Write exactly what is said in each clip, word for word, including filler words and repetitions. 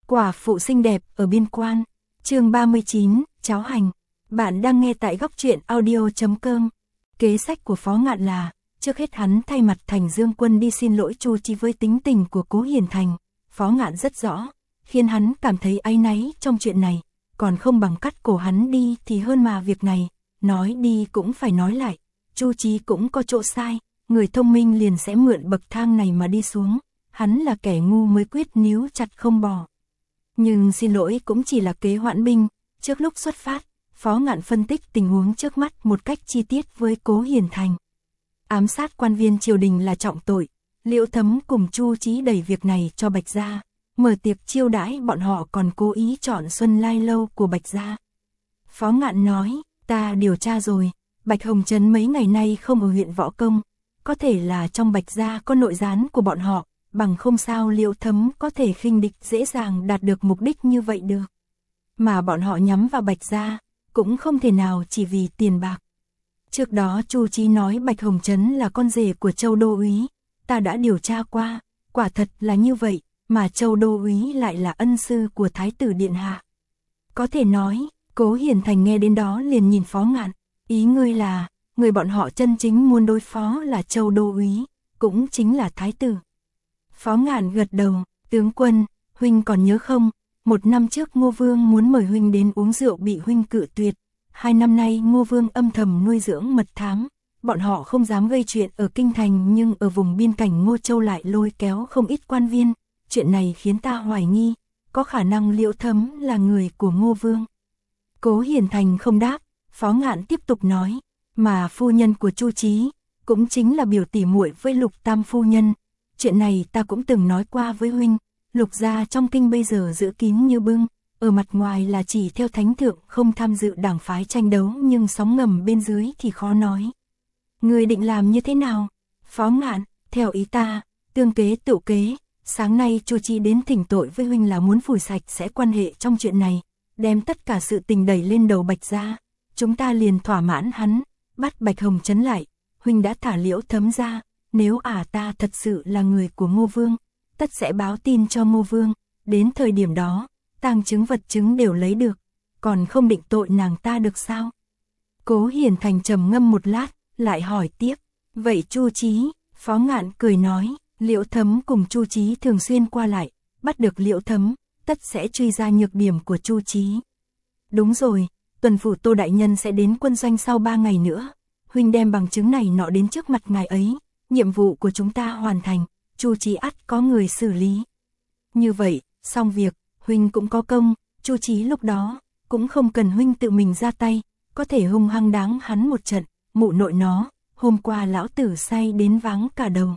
Quả phụ xinh đẹp ở biên quan. Chương ba mươi chín, cháo hành. Bạn đang nghe tại góc truyện audio chấm com. Kế sách của Phó Ngạn là, trước hết hắn thay mặt Thành Dương Quân đi xin lỗi Chu Chí với tính tình của Cố Hiền Thành. Phó Ngạn rất rõ, khiến hắn cảm thấy áy náy trong chuyện này, còn không bằng cắt cổ hắn đi thì hơn mà việc này, nói đi cũng phải nói lại. Chu Chí cũng có chỗ sai, người thông minh liền sẽ mượn bậc thang này mà đi xuống, hắn là kẻ ngu mới quyết níu chặt không bỏ. Nhưng xin lỗi cũng chỉ là kế hoãn binh, trước lúc xuất phát, Phó Ngạn phân tích tình huống trước mắt một cách chi tiết với Cố Hiền Thành. Ám sát quan viên triều đình là trọng tội, Liễu Thấm cùng Chu Chí đẩy việc này cho Bạch Gia, mở tiệc chiêu đãi bọn họ còn cố ý chọn Xuân Lai Lâu của Bạch Gia. Phó Ngạn nói, ta điều tra rồi, Bạch Hồng Trấn mấy ngày nay không ở huyện Võ Công, có thể là trong Bạch Gia có nội gián của bọn họ, bằng không sao Liễu Thấm có thể khinh địch dễ dàng đạt được mục đích như vậy được. Mà bọn họ nhắm vào Bạch Gia, cũng không thể nào chỉ vì tiền bạc. Trước đó Chu Chí nói Bạch Hồng Trấn là con rể của Châu Đô úy, ta đã điều tra qua, quả thật là như vậy, mà Châu Đô úy lại là ân sư của Thái tử Điện Hạ. Có thể nói, Cố Hiền Thành nghe đến đó liền nhìn Phó Ngạn, ý ngươi là, người bọn họ chân chính muốn đối phó là Châu Đô úy, cũng chính là Thái tử. Phó Ngạn gật đầu, tướng quân, huynh còn nhớ không, một năm trước Ngô Vương muốn mời huynh đến uống rượu bị huynh cự tuyệt, hai năm nay Ngô Vương âm thầm nuôi dưỡng mật thám, bọn họ không dám gây chuyện ở kinh thành nhưng ở vùng biên cảnh Ngô Châu lại lôi kéo không ít quan viên, chuyện này khiến ta hoài nghi, có khả năng Liễu Thấm là người của Ngô Vương. Cố Hiền Thành không đáp, Phó Ngạn tiếp tục nói, mà phu nhân của Chu Chí, cũng chính là biểu tỷ muội với Lục Tam phu nhân, chuyện này ta cũng từng nói qua với huynh, Lục gia trong kinh bây giờ giữ kín như bưng, ở mặt ngoài là chỉ theo thánh thượng không tham dự đảng phái tranh đấu nhưng sóng ngầm bên dưới thì khó nói. Người định làm như thế nào? Phó Ngạn, theo ý ta, tương kế tự kế, sáng nay Chu Chí đến thỉnh tội với huynh là muốn phủi sạch sẽ quan hệ trong chuyện này, đem tất cả sự tình đẩy lên đầu Bạch Gia, chúng ta liền thỏa mãn hắn, bắt Bạch Hồng Trấn lại, huynh đã thả Liễu Thấm ra, nếu ả ta thật sự là người của Ngô Vương, tất sẽ báo tin cho Ngô Vương, đến thời điểm đó, tang chứng vật chứng đều lấy được, còn không định tội nàng ta được sao? Cố Hiền Thành trầm ngâm một lát, lại hỏi tiếp, vậy Chu Chí? Phó Ngạn cười nói, Liễu Thấm cùng Chu Chí thường xuyên qua lại, bắt được Liễu Thấm, tất sẽ truy ra nhược điểm của Chu Chí. Đúng rồi, tuần phủ Tô đại nhân sẽ đến quân doanh sau ba ngày nữa, huynh đem bằng chứng này nọ đến trước mặt ngài ấy, nhiệm vụ của chúng ta hoàn thành, Chu Chí ắt có người xử lý. Như vậy, xong việc, huynh cũng có công, Chu Chí lúc đó, cũng không cần huynh tự mình ra tay, có thể hung hăng đáng hắn một trận, mụ nội nó, hôm qua lão tử say đến váng cả đầu.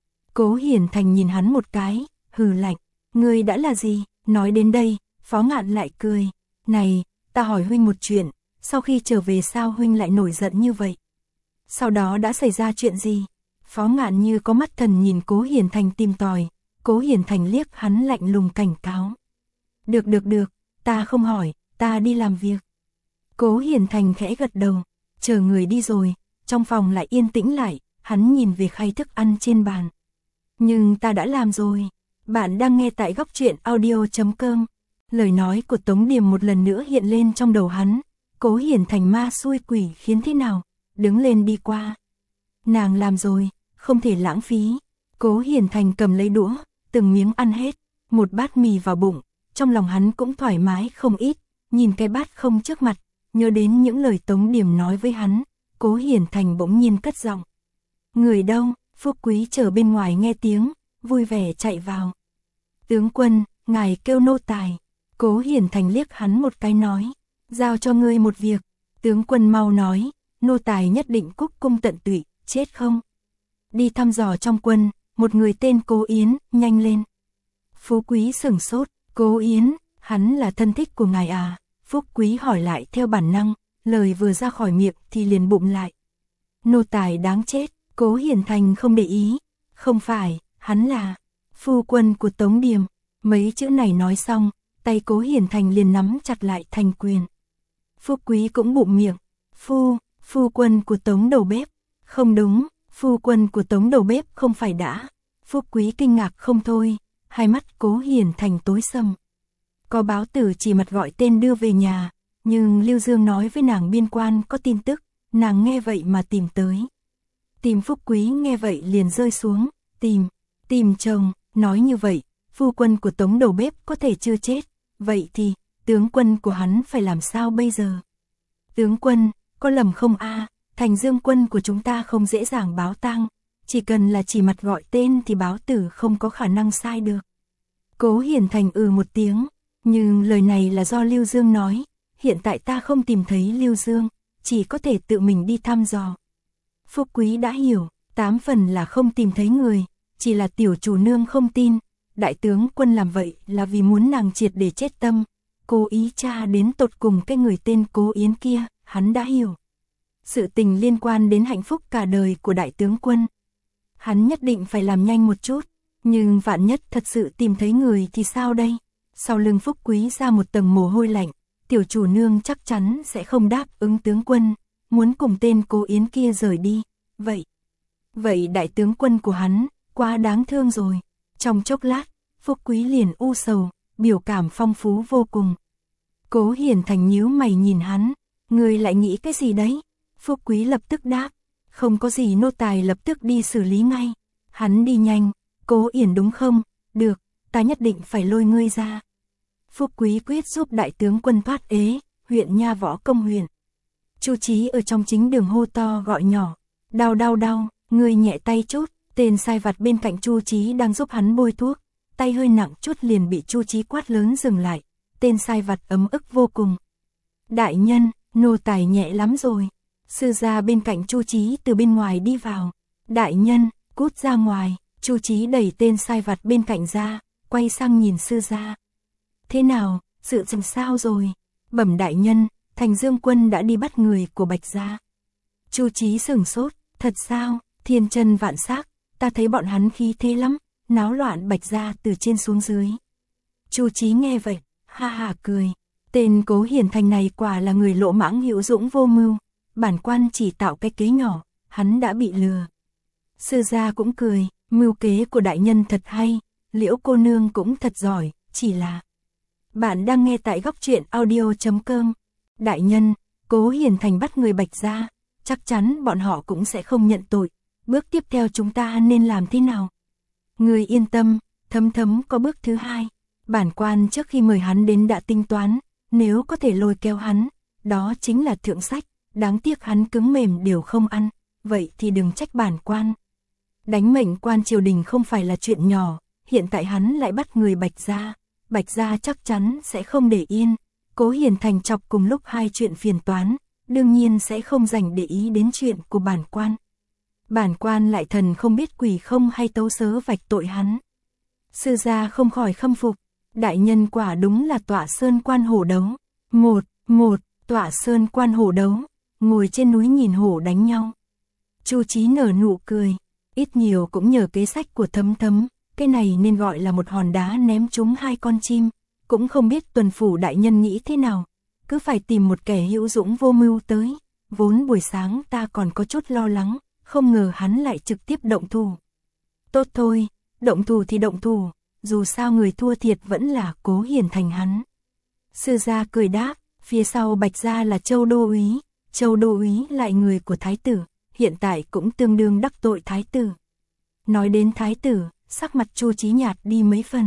Cố Hiền Thành nhìn hắn một cái, hừ lạnh, ngươi đã là gì? Nói đến đây, Phó Ngạn lại cười, này, ta hỏi huynh một chuyện, sau khi trở về sao huynh lại nổi giận như vậy? Sau đó đã xảy ra chuyện gì? Phó Ngạn như có mắt thần nhìn Cố Hiền Thành tìm tòi, Cố Hiền Thành liếc hắn lạnh lùng cảnh cáo. Được được được, ta không hỏi, ta đi làm việc. Cố Hiền Thành khẽ gật đầu, chờ người đi rồi, trong phòng lại yên tĩnh lại, hắn nhìn về khay thức ăn trên bàn. Nhưng ta đã làm rồi, bạn đang nghe tại góc truyện audio chấm com. Lời nói của Tống Điềm một lần nữa hiện lên trong đầu hắn, Cố Hiền Thành ma xui quỷ khiến thế nào, đứng lên đi qua. Nàng làm rồi, không thể lãng phí. Cố Hiền Thành cầm lấy đũa, từng miếng ăn hết, một bát mì vào bụng, trong lòng hắn cũng thoải mái không ít, nhìn cái bát không trước mặt, nhớ đến những lời Tống Điềm nói với hắn, Cố Hiền Thành bỗng nhiên cất giọng. Người đâu? Phúc Quý chờ bên ngoài nghe tiếng, vui vẻ chạy vào. Tướng quân, ngài kêu nô tài. Cố Hiền Thành liếc hắn một cái nói, giao cho ngươi một việc. Tướng quân mau nói, nô tài nhất định cúc cung tận tụy, chết không? Đi thăm dò trong quân, một người tên Cố Yến, nhanh lên. Phú Quý sửng sốt, Cố Yến, hắn là thân thích của ngài à? Phúc Quý hỏi lại theo bản năng, lời vừa ra khỏi miệng thì liền bụng lại. Nô tài đáng chết, Cố Hiền Thành không để ý, không phải, hắn là phu quân của Tống Điềm. Mấy chữ này nói xong, tay Cố Hiền Thành liền nắm chặt lại thành quyền. Phúc Quý cũng bụng miệng, phu, phu quân của Tống đầu bếp, không đúng, phu quân của Tống đầu bếp không phải đã. Phúc Quý kinh ngạc không thôi, hai mắt Cố Hiền Thành tối sầm. có báo tử chỉ mặt gọi tên đưa về nhà, nhưng Lưu Dương nói với nàng biên quan có tin tức, nàng nghe vậy mà tìm tới. Tìm Phúc Quý nghe vậy liền rơi xuống, tìm, tìm chồng, nói như vậy, phu quân của Tống đầu bếp có thể chưa chết, vậy thì, tướng quân của hắn phải làm sao bây giờ? Tướng quân, có lầm không a? Thành Dương quân của chúng ta không dễ dàng báo tang, chỉ cần là chỉ mặt gọi tên thì báo tử không có khả năng sai được. Cố Hiển Thành ừ một tiếng, nhưng lời này là do Lưu Dương nói, hiện tại ta không tìm thấy Lưu Dương, chỉ có thể tự mình đi thăm dò. Phúc Quý đã hiểu, tám phần là không tìm thấy người, chỉ là tiểu chủ nương không tin, đại tướng quân làm vậy là vì muốn nàng triệt để chết tâm, cố ý tra đến tột cùng cái người tên Cố Yến kia, hắn đã hiểu. Sự tình liên quan đến hạnh phúc cả đời của đại tướng quân. Hắn nhất định phải làm nhanh một chút, nhưng vạn nhất thật sự tìm thấy người thì sao đây? Sau lưng Phúc Quý ra một tầng mồ hôi lạnh, tiểu chủ nương chắc chắn sẽ không đáp ứng tướng quân, muốn cùng tên Cố Yến kia rời đi, vậy. Vậy đại tướng quân của hắn, quá đáng thương rồi. Trong chốc lát, Phúc Quý liền u sầu, biểu cảm phong phú vô cùng. Cố Hiển Thành nhíu mày nhìn hắn, người lại nghĩ cái gì đấy? Phúc Quý lập tức đáp, không có gì, nô tài lập tức đi xử lý ngay. Hắn đi nhanh, Cố Yển đúng không? Được, ta nhất định phải lôi ngươi ra. Phúc Quý quyết giúp đại tướng quân thoát ế, huyện Nha Võ Công huyện. Chu Chí ở trong chính đường hô to gọi nhỏ, đau đau đau, ngươi nhẹ tay chút. Tên sai vặt bên cạnh Chu Chí đang giúp hắn bôi thuốc, tay hơi nặng chút liền bị Chu Chí quát lớn dừng lại. Tên sai vặt ấm ức vô cùng. Đại nhân, nô tài nhẹ lắm rồi. Sư gia bên cạnh Chu Chí từ bên ngoài đi vào. Đại nhân, cút ra ngoài. Chu Chí đẩy tên sai vặt bên cạnh ra, quay sang nhìn sư gia. Thế nào, sự tình sao rồi? Bẩm đại nhân, Thành Dương quân đã đi bắt người của Bạch gia. Chu Chí sửng sốt, thật sao? Thiên chân vạn sắc, ta thấy bọn hắn khí thế lắm, náo loạn Bạch gia từ trên xuống dưới. Chu Chí nghe vậy, ha ha cười. Tên Cố Hiển Thành này quả là người lỗ mãng hữu dũng vô mưu, bản quan chỉ tạo cái kế nhỏ, hắn đã bị lừa. Sư gia cũng cười, mưu kế của đại nhân thật hay, Liễu cô nương cũng thật giỏi, chỉ là... Bạn đang nghe tại góc truyện audio chấm com. Đại nhân, Cố Hiển Thành bắt người Bạch gia, chắc chắn bọn họ cũng sẽ không nhận tội. Bước tiếp theo chúng ta nên làm thế nào? Người yên tâm, Thấm Thấm có bước thứ hai. Bản quan trước khi mời hắn đến đã tính toán, nếu có thể lôi kéo hắn, đó chính là thượng sách, đáng tiếc hắn cứng mềm đều không ăn, vậy thì đừng trách bản quan. Đánh mệnh quan triều đình không phải là chuyện nhỏ, hiện tại hắn lại bắt người Bạch gia, Bạch gia chắc chắn sẽ không để yên. Cố Hiển Thành chọc cùng lúc hai chuyện phiền toán, đương nhiên sẽ không dành để ý đến chuyện của bản quan. Bản quan lại thần không biết quỷ không hay tấu sớ vạch tội hắn. Sư gia không khỏi khâm phục, đại nhân quả đúng là tọa sơn quan hổ đấu. Một, một, tọa sơn quan hổ đấu, ngồi trên núi nhìn hổ đánh nhau. Chu Chí nở nụ cười, ít nhiều cũng nhờ kế sách của Thấm Thấm, cái này nên gọi là một hòn đá ném trúng hai con chim, cũng không biết tuần phủ đại nhân nghĩ thế nào, cứ phải tìm một kẻ hữu dũng vô mưu tới, vốn buổi sáng ta còn có chút lo lắng, không ngờ hắn lại trực tiếp động thủ. Tốt thôi, động thủ thì động thủ, dù sao người thua thiệt vẫn là Cố Hiển Thành hắn. Sư gia cười đáp, phía sau Bạch gia là Châu Đô úy, Châu Đô úy lại người của thái tử, hiện tại cũng tương đương đắc tội thái tử. Nói đến thái tử, sắc mặt Chu Chí nhạt đi mấy phần.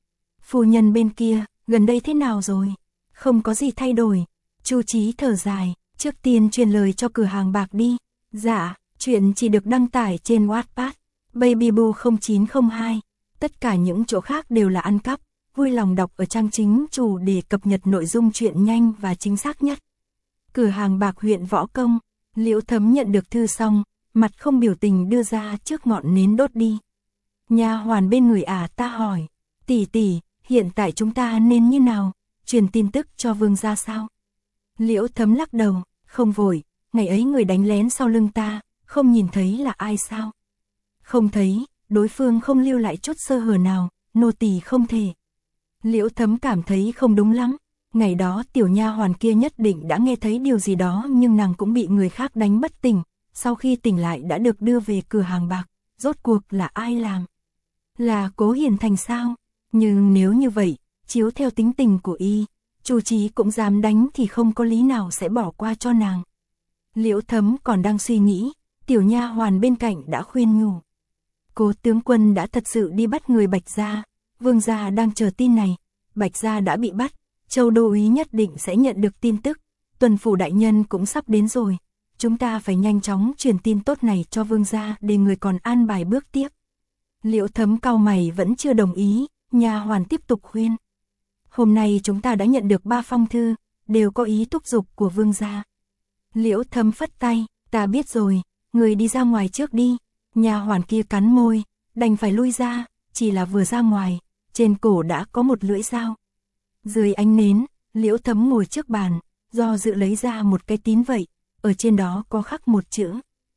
Phu nhân bên kia, gần đây thế nào rồi? Không có gì thay đổi. Chu Chí thở dài, trước tiên truyền lời cho cửa hàng bạc đi. Dạ, chuyện chỉ được đăng tải trên Wattpad, Babyboo không chín không hai. Tất cả những chỗ khác đều là ăn cắp. Vui lòng đọc ở trang chính chủ để cập nhật nội dung chuyện nhanh và chính xác nhất. Cửa hàng bạc huyện Võ Công. Liễu Thấm nhận được thư xong, mặt không biểu tình đưa ra trước ngọn nến đốt đi. Nha hoàn bên người ả ta hỏi, tỷ tỷ, hiện tại chúng ta nên như nào, truyền tin tức cho vương gia sao? Liễu Thấm lắc đầu, không vội, ngày ấy người đánh lén sau lưng ta, không nhìn thấy là ai sao? Không thấy, đối phương không lưu lại chút sơ hở nào, nô tỳ không thể. Liễu Thấm cảm thấy không đúng lắm, ngày đó tiểu nha hoàn kia nhất định đã nghe thấy điều gì đó, nhưng nàng cũng bị người khác đánh bất tỉnh, sau khi tỉnh lại đã được đưa về cửa hàng bạc, rốt cuộc là ai làm? Là Cố Hiển Thành sao? Nhưng nếu như vậy, chiếu theo tính tình của y, Chu Chí cũng dám đánh thì không có lý nào sẽ bỏ qua cho nàng. Liễu Thấm còn đang suy nghĩ, tiểu nha hoàn bên cạnh đã khuyên nhủ. Cố tướng quân đã thật sự đi bắt người Bạch gia, Vương gia đang chờ tin này, Bạch gia đã bị bắt, Châu đô úy nhất định sẽ nhận được tin tức, tuần phủ đại nhân cũng sắp đến rồi, chúng ta phải nhanh chóng truyền tin tốt này cho Vương gia để người còn an bài bước tiếp. Liễu Thấm cau mày vẫn chưa đồng ý, nha hoàn tiếp tục khuyên. Hôm nay chúng ta đã nhận được ba phong thư, đều có ý thúc giục của Vương gia. Liễu Thấm phất tay, ta biết rồi, người đi ra ngoài trước đi. Nha hoàn kia cắn môi, đành phải lui ra, chỉ là vừa ra ngoài, trên cổ đã có một lưỡi dao. Dưới ánh nến, Liễu Thấm ngồi trước bàn, do dự lấy ra một cái tín vậy, ở trên đó có khắc một chữ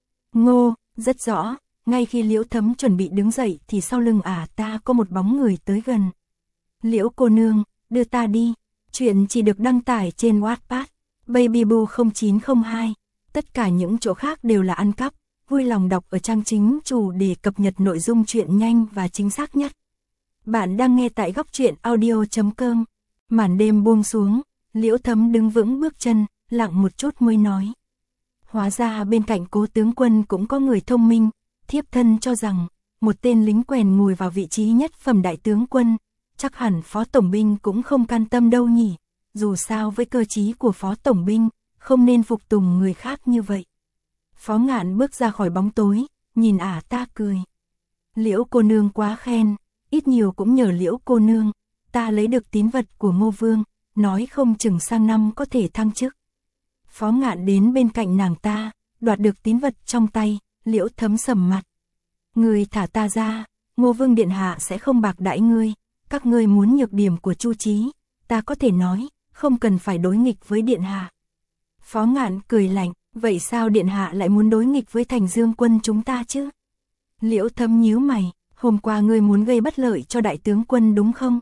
Ngô, rất rõ. Ngay khi Liễu Thấm chuẩn bị đứng dậy thì sau lưng ả à ta có một bóng người tới gần. Liễu cô nương, đưa ta đi. Chuyện chỉ được đăng tải trên Wattpad, Babyboo không chín không hai. Tất cả những chỗ khác đều là ăn cắp. Vui lòng đọc ở trang chính chủ để cập nhật nội dung truyện nhanh và chính xác nhất. Bạn đang nghe tại góc truyện audio chấm com. Màn đêm buông xuống, Liễu Thấm đứng vững bước chân, lặng một chút mới nói. Hóa ra bên cạnh Cố tướng quân cũng có người thông minh. Thiếp thân cho rằng, một tên lính quèn ngồi vào vị trí nhất phẩm đại tướng quân, chắc hẳn phó tổng binh cũng không can tâm đâu nhỉ, dù sao với cơ trí của phó tổng binh, không nên phục tùng người khác như vậy. Phó Ngạn bước ra khỏi bóng tối, nhìn ả ta cười. Liễu cô nương quá khen, ít nhiều cũng nhờ Liễu cô nương, ta lấy được tín vật của Ngô Vương, nói không chừng sang năm có thể thăng chức. Phó Ngạn đến bên cạnh nàng ta, đoạt được tín vật trong tay. Liễu Thấm sầm mặt. Ngươi thả ta ra, Ngô Vương điện hạ sẽ không bạc đãi ngươi, các ngươi muốn nhược điểm của Chu Chí, ta có thể nói, không cần phải đối nghịch với điện hạ. Phó Ngạn cười lạnh, vậy sao điện hạ lại muốn đối nghịch với Thành Dương quân chúng ta chứ? Liễu Thấm nhíu mày, hôm qua ngươi muốn gây bất lợi cho đại tướng quân đúng không?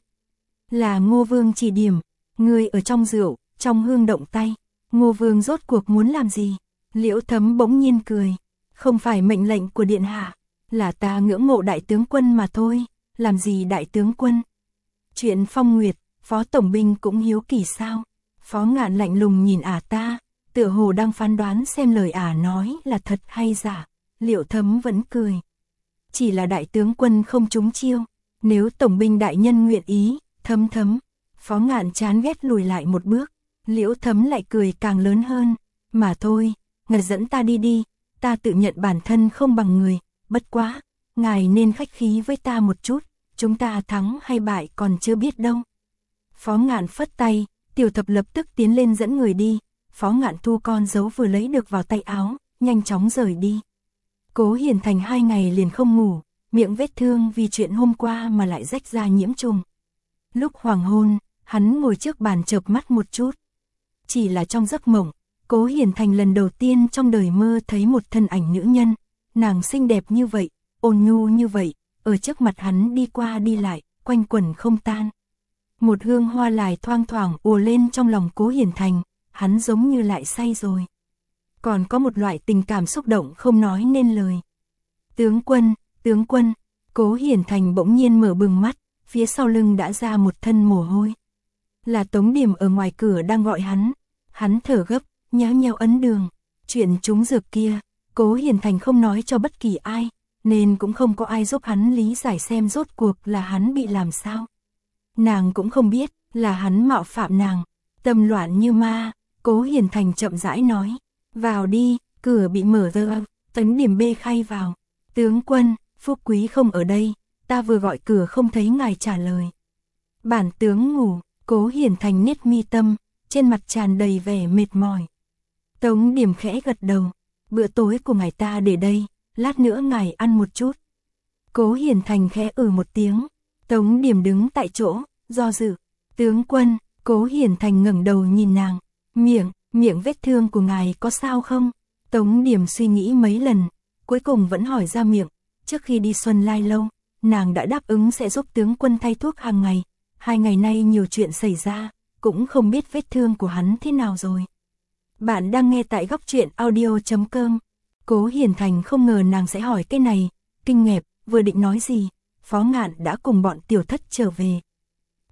Là Ngô Vương chỉ điểm, ngươi ở trong rượu, trong hương động tay, Ngô Vương rốt cuộc muốn làm gì? Liễu Thấm bỗng nhiên cười. Không phải mệnh lệnh của điện hạ, là ta ngưỡng mộ đại tướng quân mà thôi, làm gì đại tướng quân? Chuyện Phong Nguyệt, phó tổng binh cũng hiếu kỳ sao? Phó Ngạn lạnh lùng nhìn ả ta, tựa hồ đang phán đoán xem lời ả nói là thật hay giả. Liễu Thấm vẫn cười. Chỉ là đại tướng quân không trúng chiêu, nếu tổng binh đại nhân nguyện ý, Thấm Thấm. Phó Ngạn chán ghét lùi lại một bước, Liễu Thấm lại cười càng lớn hơn, mà thôi, ngài dẫn ta đi đi. Ta tự nhận bản thân không bằng người, bất quá, ngài nên khách khí với ta một chút, chúng ta thắng hay bại còn chưa biết đâu. Phó Ngạn phất tay, Tiểu Thập lập tức tiến lên dẫn người đi, Phó Ngạn thu con dấu vừa lấy được vào tay áo, nhanh chóng rời đi. Cố Hiền Thành hai ngày liền không ngủ, miệng vết thương vì chuyện hôm qua mà lại rách ra nhiễm trùng. Lúc hoàng hôn, hắn ngồi trước bàn chợp mắt một chút. Chỉ là trong giấc mộng, Cố Hiền Thành lần đầu tiên trong đời mơ thấy một thân ảnh nữ nhân, nàng xinh đẹp như vậy, ôn nhu như vậy, ở trước mặt hắn đi qua đi lại, quanh quẩn không tan. Một hương hoa lại thoang thoảng ùa lên trong lòng Cố Hiền Thành, hắn giống như lại say rồi. Còn có một loại tình cảm xúc động không nói nên lời. Tướng quân, tướng quân, Cố Hiền Thành bỗng nhiên mở bừng mắt, phía sau lưng đã ra một thân mồ hôi. Là Tống Điểm ở ngoài cửa đang gọi hắn, hắn thở gấp, nhéo nhéo ấn đường. Chuyện trúng dược kia, Cố Hiền Thành không nói cho bất kỳ ai, nên cũng không có ai giúp hắn lý giải xem rốt cuộc là hắn bị làm sao. Nàng cũng không biết là hắn mạo phạm nàng, tâm loạn như ma. Cố Hiền Thành chậm rãi nói, vào đi. Cửa bị mở ra, Tống Điểm bê khay vào. Tướng quân, Phúc Quý không ở đây, ta vừa gọi cửa không thấy ngài trả lời. Bản tướng ngủ. Cố Hiền Thành nết mi tâm, trên mặt tràn đầy vẻ mệt mỏi. Tống Điểm khẽ gật đầu, bữa tối của ngài ta để đây, lát nữa ngài ăn một chút. Cố Hiền Thành khẽ ừ một tiếng, Tống Điểm đứng tại chỗ, do dự. Tướng quân, Cố Hiền Thành ngẩng đầu nhìn nàng, miệng, miệng vết thương của ngài có sao không? Tống Điểm suy nghĩ mấy lần, cuối cùng vẫn hỏi ra miệng. Trước khi đi Xuân Lai Lâu, nàng đã đáp ứng sẽ giúp tướng quân thay thuốc hàng ngày. Hai ngày nay nhiều chuyện xảy ra, cũng không biết vết thương của hắn thế nào rồi. Bạn đang nghe tại góc truyện audio chấm com. Cố Hiền Thành không ngờ nàng sẽ hỏi cái này, kinh ngạc, vừa định nói gì, Phó Ngạn đã cùng bọn tiểu thất trở về.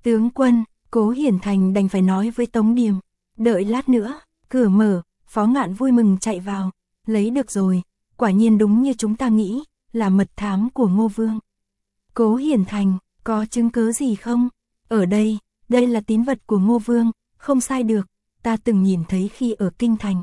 Tướng quân, Cố Hiển Thành đành phải nói với Tống Điềm. Đợi lát nữa, cửa mở, Phó Ngạn vui mừng chạy vào. Lấy được rồi, quả nhiên đúng như chúng ta nghĩ, là mật thám của Ngô Vương. Cố Hiển Thành, có chứng cứ gì không? Ở đây, đây là tín vật của Ngô Vương, không sai được, ta từng nhìn thấy khi ở Kinh Thành.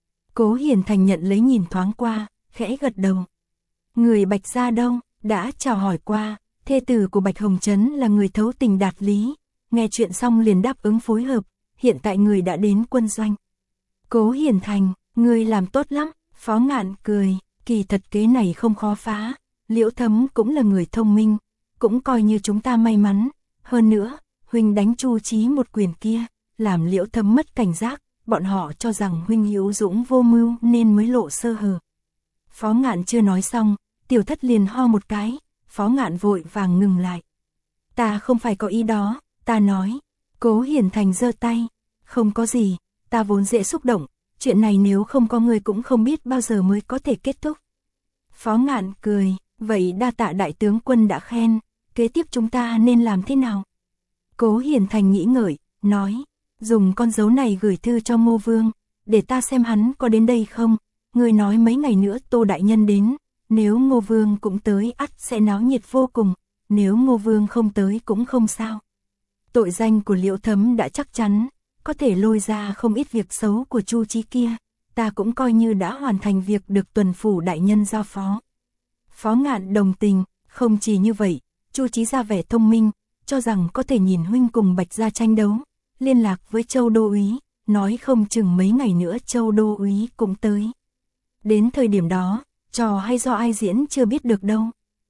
Cố Hiển Thành nhận lấy nhìn thoáng qua, khẽ gật đầu. Người Bạch gia đâu? Đã chào hỏi qua, thê tử của Bạch Hồng Trấn là người thấu tình đạt lý. Nghe chuyện xong liền đáp ứng phối hợp, hiện tại người đã đến quân doanh. Cố Hiển Thành, người làm tốt lắm. Phó Ngạn cười, kỳ thật kế này không khó phá. Liễu Thấm cũng là người thông minh, cũng coi như chúng ta may mắn. Hơn nữa, huynh đánh Chu Chí một quyền kia, làm Liễu Thấm mất cảnh giác, bọn họ cho rằng huynh hữu dũng vô mưu nên mới lộ sơ hở. Phó Ngạn chưa nói xong, Tiểu Thất liền ho một cái, Phó Ngạn vội vàng ngừng lại. Ta không phải có ý đó, ta nói. Cố Hiển Thành giơ tay, không có gì, ta vốn dễ xúc động, chuyện này nếu không có người cũng không biết bao giờ mới có thể kết thúc. Phó Ngạn cười, vậy đa tạ đại tướng quân đã khen, kế tiếp chúng ta nên làm thế nào? Cố Hiển Thành nghĩ ngợi, nói, dùng con dấu này gửi thư cho Ngô Vương, để ta xem hắn có đến đây không. Người nói mấy ngày nữa Tô đại nhân đến, nếu Ngô Vương cũng tới ắt sẽ náo nhiệt vô cùng, nếu Ngô Vương không tới cũng không sao. Tội danh của Liễu Thấm đã chắc chắn, có thể lôi ra không ít việc xấu của Chu Chí kia, ta cũng coi như đã hoàn thành việc được tuần phủ đại nhân giao phó. Phó Ngạn đồng tình, không chỉ như vậy, Chu Chí ra vẻ thông minh, cho rằng có thể nhìn huynh cùng Bạch gia tranh đấu, liên lạc với Châu đô úy, nói không chừng mấy ngày nữa Châu đô úy cũng tới. Đến thời điểm đó, trò hay do ai diễn chưa biết được đâu.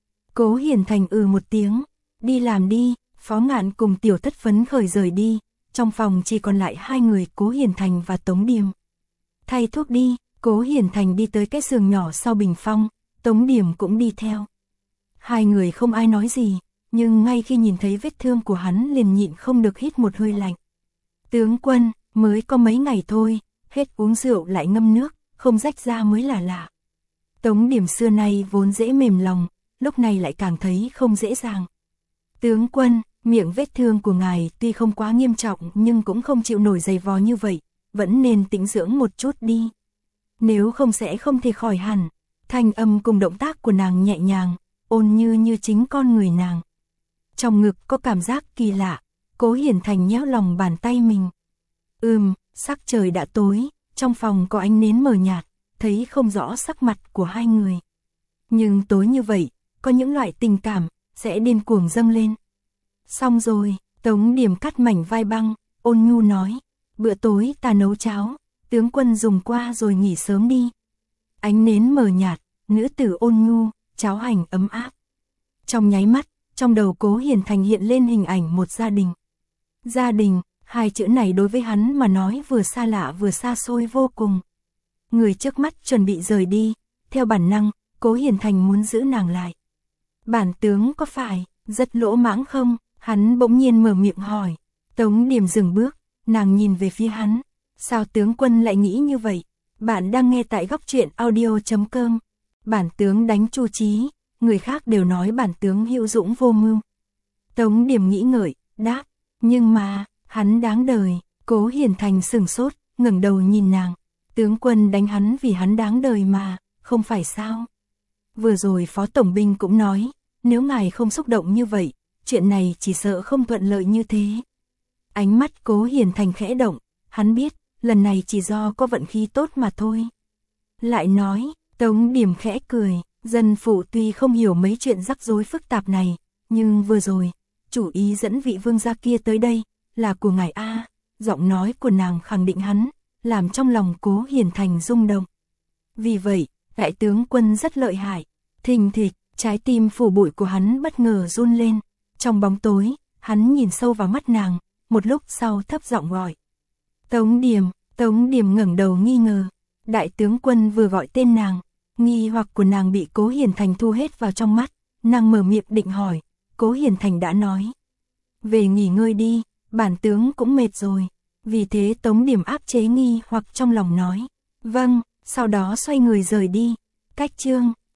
Cố Hiển Thành ừ một tiếng, đi làm đi. Phó Ngạn cùng Tiểu Thất phấn khởi rời đi, trong phòng chỉ còn lại hai người Cố Hiển Thành và Tống Điềm. Thay thuốc đi, Cố Hiển Thành đi tới cái giường nhỏ sau bình phong, Tống Điềm cũng đi theo. Hai người không ai nói gì, nhưng ngay khi nhìn thấy vết thương của hắn liền nhịn không được hít một hơi lạnh. Tướng quân, mới có mấy ngày thôi, hết uống rượu lại ngâm nước, không rách ra mới là lạ. Tống Điềm xưa nay vốn dễ mềm lòng, lúc này lại càng thấy không dễ dàng. Tướng quân, miệng vết thương của ngài tuy không quá nghiêm trọng nhưng cũng không chịu nổi giày vò như vậy, vẫn nên tĩnh dưỡng một chút đi. Nếu không sẽ không thể khỏi hẳn. Thanh âm cùng động tác của nàng nhẹ nhàng, ôn như như chính con người nàng. Trong ngực có cảm giác kỳ lạ, Cố Hiển Thành nhéo lòng bàn tay mình. Ừm, sắc trời đã tối, trong phòng có ánh nến mờ nhạt, thấy không rõ sắc mặt của hai người. Nhưng tối như vậy, có những loại tình cảm sẽ điên cuồng dâng lên. Xong rồi, Tống Điềm cắt mảnh vai băng, ôn nhu nói, bữa tối ta nấu cháo, tướng quân dùng qua rồi nghỉ sớm đi. Ánh nến mờ nhạt, nữ tử ôn nhu, cháo hành ấm áp. Trong nháy mắt, trong đầu Cố Hiển Thành hiện lên hình ảnh một gia đình. Gia đình, hai chữ này đối với hắn mà nói vừa xa lạ vừa xa xôi vô cùng. Người trước mắt chuẩn bị rời đi, theo bản năng, Cố Hiển Thành muốn giữ nàng lại. Bản tướng có phải rất lỗ mãng không? Hắn bỗng nhiên mở miệng hỏi. Tống Điềm dừng bước, nàng nhìn về phía hắn. Sao tướng quân lại nghĩ như vậy? Bạn đang nghe tại góc truyện audio chấm com. Bản tướng đánh Chu Chí, người khác đều nói bản tướng hữu dũng vô mưu. Tống Điềm nghĩ ngợi, đáp, nhưng mà, hắn đáng đời. Cố Hiển Thành sừng sốt, ngẩng đầu nhìn nàng. Tướng quân đánh hắn vì hắn đáng đời mà, không phải sao? Vừa rồi Phó Tổng binh cũng nói, nếu ngài không xúc động như vậy, chuyện này chỉ sợ không thuận lợi như thế. Ánh mắt Cố Hiển Thành khẽ động, hắn biết, lần này chỉ do có vận khí tốt mà thôi. Lại nói, Tống Điềm khẽ cười, dân phụ tuy không hiểu mấy chuyện rắc rối phức tạp này, nhưng vừa rồi, chủ ý dẫn vị vương gia kia tới đây, là của ngài A. Giọng nói của nàng khẳng định hắn, làm trong lòng Cố Hiển Thành rung động. Vì vậy, đại tướng quân rất lợi hại. Thình thịch, trái tim phủ bụi của hắn bất ngờ run lên. Trong bóng tối, hắn nhìn sâu vào mắt nàng, một lúc sau thấp giọng gọi. Tống Điềm, Tống Điềm ngẩng đầu nghi ngờ. Đại tướng quân vừa gọi tên nàng, nghi hoặc của nàng bị Cố Hiển Thành thu hết vào trong mắt. Nàng mở miệng định hỏi, Cố Hiển Thành đã nói. Về nghỉ ngơi đi, bản tướng cũng mệt rồi. Vì thế Tống Điềm áp chế nghi hoặc trong lòng nói. Vâng, sau đó xoay người rời đi. Cách chương